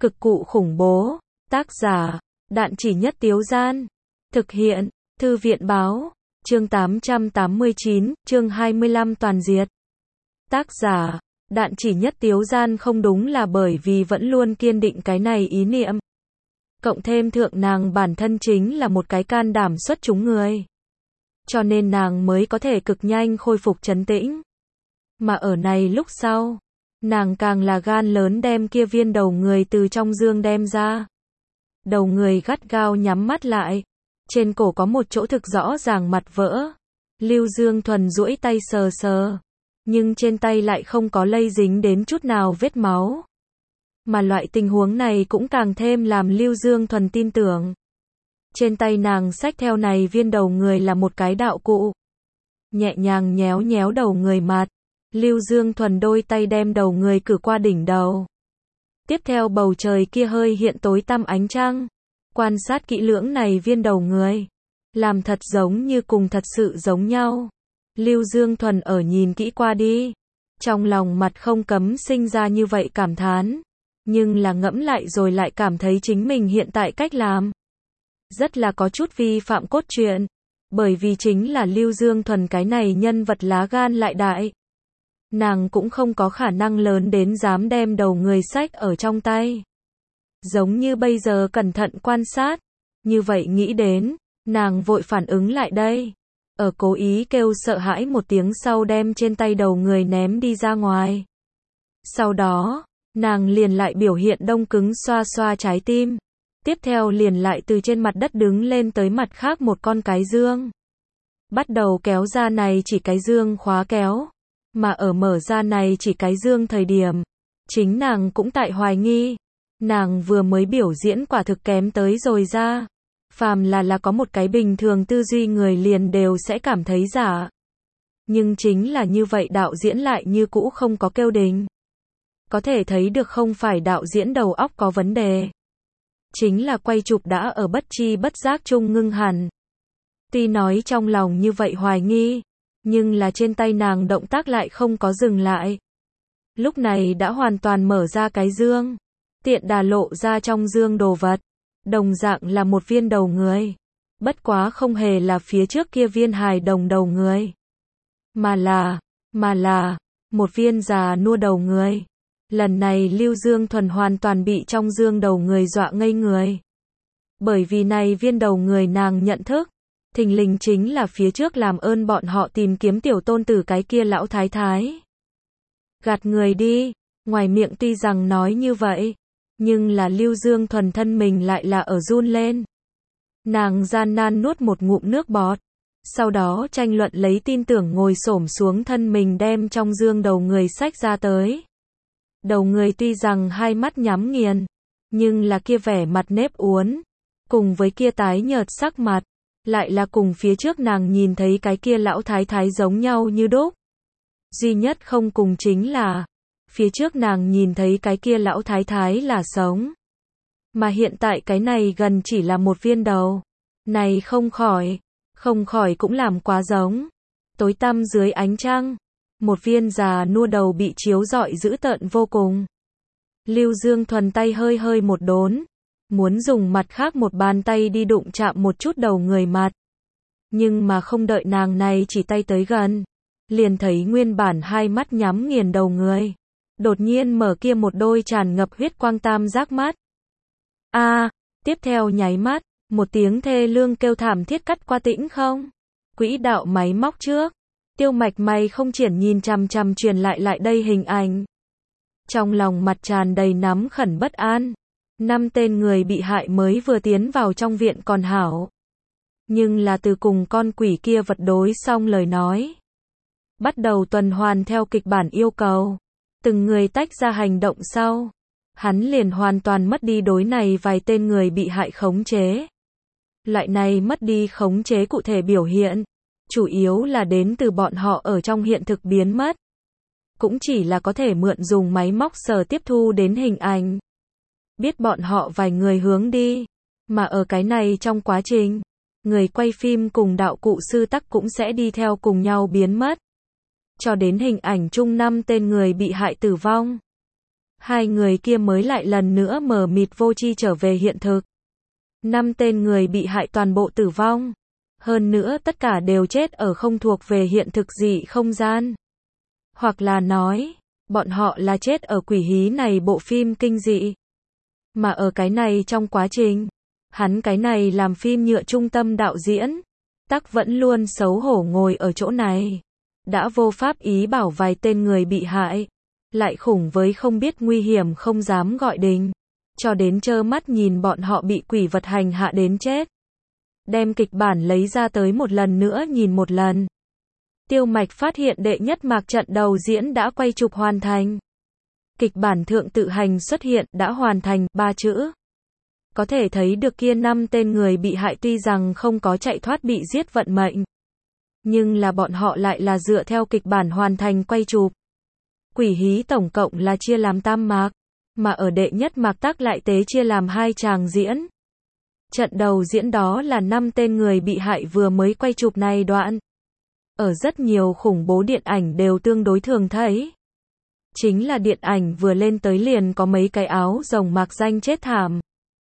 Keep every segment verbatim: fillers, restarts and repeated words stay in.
Cực cụ khủng bố. Tác giả, Đạn Chỉ Nhất Tiếu Gian. Thực hiện, Thư viện báo. Chương tám trăm tám mươi chín, chương hai mươi lăm toàn diệt. Tác giả, Đạn Chỉ Nhất Tiếu Gian. Không đúng là bởi vì vẫn luôn kiên định cái này ý niệm. Cộng thêm thượng nàng bản thân chính là một cái can đảm xuất chúng người. Cho nên nàng mới có thể cực nhanh khôi phục trấn tĩnh. Mà ở này lúc sau, nàng càng là gan lớn đem kia viên đầu người từ trong dương đem ra. Đầu người gắt gao nhắm mắt lại. Trên cổ có một chỗ thực rõ ràng mặt vỡ. Lưu Dương Thuần duỗi tay sờ sờ. Nhưng trên tay lại không có lây dính đến chút nào vết máu. Mà loại tình huống này cũng càng thêm làm Lưu Dương Thuần tin tưởng. Trên tay nàng xách theo này viên đầu người là một cái đạo cụ. Nhẹ nhàng nhéo nhéo đầu người mặt. Lưu Dương Thuần đôi tay đem đầu người cử qua đỉnh đầu. Tiếp theo bầu trời kia hơi hiện tối tăm ánh trăng. Quan sát kỹ lưỡng này viên đầu người. Làm thật giống như cùng thật sự giống nhau. Lưu Dương Thuần ở nhìn kỹ qua đi. Trong lòng mặt không cấm sinh ra như vậy cảm thán. Nhưng là ngẫm lại rồi lại cảm thấy chính mình hiện tại cách làm. Rất là có chút vi phạm cốt truyện. Bởi vì chính là Lưu Dương Thuần cái này nhân vật lá gan lại đại. Nàng cũng không có khả năng lớn đến dám đem đầu người xách ở trong tay. Giống như bây giờ cẩn thận quan sát. Như vậy nghĩ đến, nàng vội phản ứng lại đây. Ở cố ý kêu sợ hãi một tiếng sau đem trên tay đầu người ném đi ra ngoài. Sau đó, nàng liền lại biểu hiện đông cứng xoa xoa trái tim. Tiếp theo liền lại từ trên mặt đất đứng lên tới mặt khác một con cái dương. Bắt đầu kéo ra này chỉ cái dương khóa kéo. Mà ở mở ra này chỉ cái dương thời điểm. Chính nàng cũng tại hoài nghi. Nàng vừa mới biểu diễn quả thực kém tới rồi ra. Phàm là là có một cái bình thường tư duy người liền đều sẽ cảm thấy giả. Nhưng chính là như vậy đạo diễn lại như cũ không có kêu đình. Có thể thấy được không phải đạo diễn đầu óc có vấn đề. Chính là quay chụp đã ở bất chi bất giác chung ngưng hẳn. Tuy nói trong lòng như vậy hoài nghi. Nhưng là trên tay nàng động tác lại không có dừng lại. Lúc này đã hoàn toàn mở ra cái dương. Tiện đà lộ ra trong dương đồ vật. Đồng dạng là một viên đầu người. Bất quá không hề là phía trước kia viên hài đồng đầu người. Mà là, mà là, một viên già nua đầu người. Lần này Lưu Dương Thuần hoàn toàn bị trong dương đầu người dọa ngây người. Bởi vì này viên đầu người nàng nhận thức. Thình lình chính là phía trước làm ơn bọn họ tìm kiếm tiểu tôn tử cái kia lão thái thái. Gạt người đi, ngoài miệng tuy rằng nói như vậy. Nhưng là Lưu Dương Thuần thân mình lại là ở run lên. Nàng gian nan nuốt một ngụm nước bọt. Sau đó tranh luận lấy tin tưởng ngồi xổm xuống thân mình đem trong dương đầu người xách ra tới. Đầu người tuy rằng hai mắt nhắm nghiền. Nhưng là kia vẻ mặt nếp uốn. Cùng với kia tái nhợt sắc mặt. Lại là cùng phía trước nàng nhìn thấy cái kia lão thái thái giống nhau như đúc. Duy nhất không cùng chính là. Phía trước nàng nhìn thấy cái kia lão thái thái là sống. Mà hiện tại cái này gần chỉ là một viên đầu. Này không khỏi. Không khỏi cũng làm quá giống. Tối tăm dưới ánh trăng. Một viên già nua đầu bị chiếu rọi dữ tợn vô cùng. Lưu Dương Thuần tay hơi hơi một đốn. Muốn dùng mặt khác một bàn tay đi đụng chạm một chút đầu người mặt. Nhưng mà không đợi nàng này chỉ tay tới gần. Liền thấy nguyên bản hai mắt nhắm nghiền đầu người. Đột nhiên mở kia một đôi tràn ngập huyết quang tam giác mắt. A, à, tiếp theo nháy mắt, một tiếng thê lương kêu thảm thiết cắt qua tĩnh không. Quỹ đạo máy móc trước. Tiêu Mạch mày không triển nhìn chằm chằm truyền lại lại đây hình ảnh. Trong lòng mặt tràn đầy nắm khẩn bất an. Năm tên người bị hại mới vừa tiến vào trong viện còn hảo. Nhưng là từ cùng con quỷ kia vật đối xong lời nói. Bắt đầu tuần hoàn theo kịch bản yêu cầu. Từng người tách ra hành động sau. Hắn liền hoàn toàn mất đi đối này vài tên người bị hại khống chế. Loại này mất đi khống chế cụ thể biểu hiện. Chủ yếu là đến từ bọn họ ở trong hiện thực biến mất. Cũng chỉ là có thể mượn dùng máy móc sờ tiếp thu đến hình ảnh. Biết bọn họ vài người hướng đi. Mà ở cái này trong quá trình. Người quay phim cùng đạo cụ sư tắc cũng sẽ đi theo cùng nhau biến mất. Cho đến hình ảnh chung năm tên người bị hại tử vong. Hai người kia mới lại lần nữa mờ mịt vô tri trở về hiện thực. Năm tên người bị hại toàn bộ tử vong. Hơn nữa tất cả đều chết ở không thuộc về hiện thực dị không gian. Hoặc là nói, bọn họ là chết ở quỷ hí này bộ phim kinh dị. Mà ở cái này trong quá trình, hắn cái này làm phim nhựa trung tâm đạo diễn, Tắc vẫn luôn xấu hổ ngồi ở chỗ này. Đã vô pháp ý bảo vài tên người bị hại. Lại khủng với không biết nguy hiểm không dám gọi đình. Cho đến trơ mắt nhìn bọn họ bị quỷ vật hành hạ đến chết. Đem kịch bản lấy ra tới một lần nữa nhìn một lần. Tiêu Mạch phát hiện đệ nhất mạc trận đầu diễn đã quay chụp hoàn thành. Kịch bản thượng tự hành xuất hiện đã hoàn thành ba chữ. Có thể thấy được kia năm tên người bị hại tuy rằng không có chạy thoát bị giết vận mệnh. Nhưng là bọn họ lại là dựa theo kịch bản hoàn thành quay chụp. Quỷ hí tổng cộng là chia làm tam mạc. Mà ở đệ nhất mạc tác lại tế chia làm hai tràng diễn. Trận đầu diễn đó là năm tên người bị hại vừa mới quay chụp này đoạn. Ở rất nhiều khủng bố điện ảnh đều tương đối thường thấy. Chính là điện ảnh vừa lên tới liền có mấy cái áo rồng mạc danh chết thảm.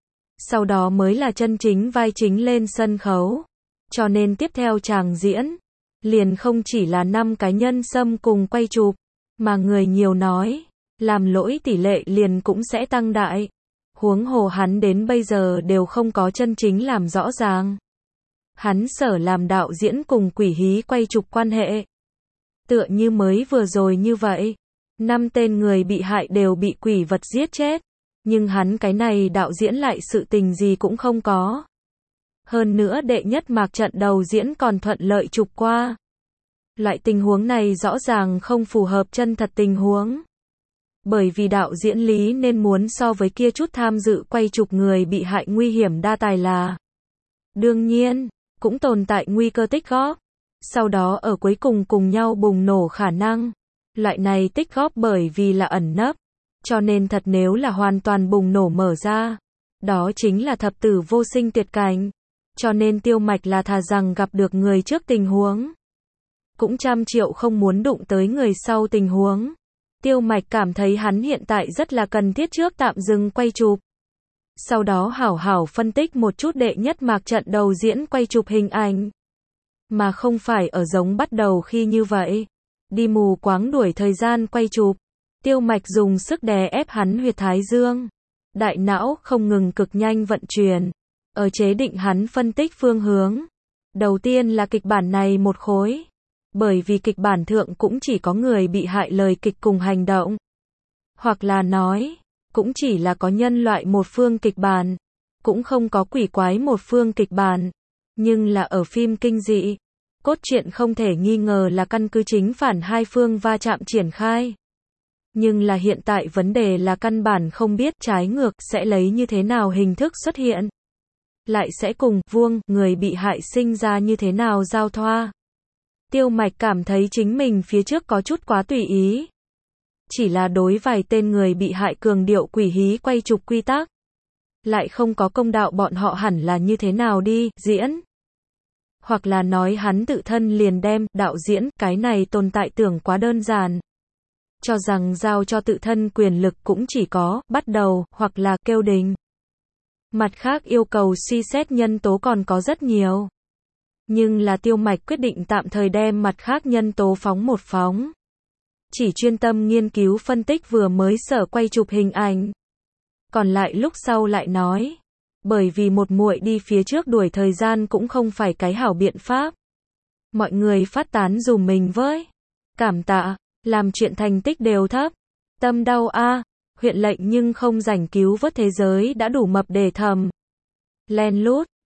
Sau đó mới là chân chính vai chính lên sân khấu. Cho nên tiếp theo tràng diễn, liền không chỉ là năm cá nhân xâm cùng quay chụp, mà người nhiều nói, làm lỗi tỷ lệ liền cũng sẽ tăng đại. Huống hồ hắn đến bây giờ đều không có chân chính làm rõ ràng. Hắn sở làm đạo diễn cùng quỷ hí quay chụp quan hệ. Tựa như mới vừa rồi như vậy. Năm tên người bị hại đều bị quỷ vật giết chết. Nhưng hắn cái này đạo diễn lại sự tình gì cũng không có. Hơn nữa đệ nhất mạc trận đầu diễn còn thuận lợi chụp qua. Loại tình huống này rõ ràng không phù hợp chân thật tình huống. Bởi vì đạo diễn lý nên muốn so với kia chút tham dự quay chụp người bị hại nguy hiểm đa tài là. Đương nhiên, cũng tồn tại nguy cơ tích góp. Sau đó ở cuối cùng cùng nhau bùng nổ khả năng. Loại này tích góp bởi vì là ẩn nấp. Cho nên thật nếu là hoàn toàn bùng nổ mở ra. Đó chính là thập tử vô sinh tuyệt cảnh. Cho nên Tiêu Mạch là thà rằng gặp được người trước tình huống. Cũng trăm triệu không muốn đụng tới người sau tình huống. Tiêu Mạch cảm thấy hắn hiện tại rất là cần thiết trước tạm dừng quay chụp. Sau đó hảo hảo phân tích một chút đệ nhất mạc trận đầu diễn quay chụp hình ảnh. Mà không phải ở giống bắt đầu khi như vậy. Đi mù quáng đuổi thời gian quay chụp. Tiêu Mạch dùng sức đè ép hắn huyệt thái dương. Đại não không ngừng cực nhanh vận chuyển. Ở chế định hắn phân tích phương hướng. Đầu tiên là kịch bản này một khối. Bởi vì kịch bản thượng cũng chỉ có người bị hại lời kịch cùng hành động. Hoặc là nói, cũng chỉ là có nhân loại một phương kịch bản. Cũng không có quỷ quái một phương kịch bản. Nhưng là ở phim kinh dị, cốt truyện không thể nghi ngờ là căn cứ chính phản hai phương va chạm triển khai. Nhưng là hiện tại vấn đề là căn bản không biết trái ngược sẽ lấy như thế nào hình thức xuất hiện. Lại sẽ cùng vuông người bị hại sinh ra như thế nào giao thoa. Tiêu Mạch cảm thấy chính mình phía trước có chút quá tùy ý. Chỉ là đối vài tên người bị hại cường điệu quỷ hí quay chụp quy tắc. Lại không có công đạo bọn họ hẳn là như thế nào đi, diễn. Hoặc là nói hắn tự thân liền đem, đạo diễn, cái này tồn tại tưởng quá đơn giản. Cho rằng giao cho tự thân quyền lực cũng chỉ có, bắt đầu, hoặc là kêu đình. Mặt khác yêu cầu suy xét nhân tố còn có rất nhiều. Nhưng là Tiêu Mạch quyết định tạm thời đem mặt khác nhân tố phóng một phóng. Chỉ chuyên tâm nghiên cứu phân tích vừa mới sở quay chụp hình ảnh. Còn lại lúc sau lại nói. Bởi vì một muội đi phía trước đuổi thời gian cũng không phải cái hảo biện pháp. Mọi người phát tán dùm mình với. Cảm tạ, làm chuyện thành tích đều thấp. Tâm đau a, huyện lệnh nhưng không rảnh cứu vớt thế giới đã đủ mập để thầm. Len lút.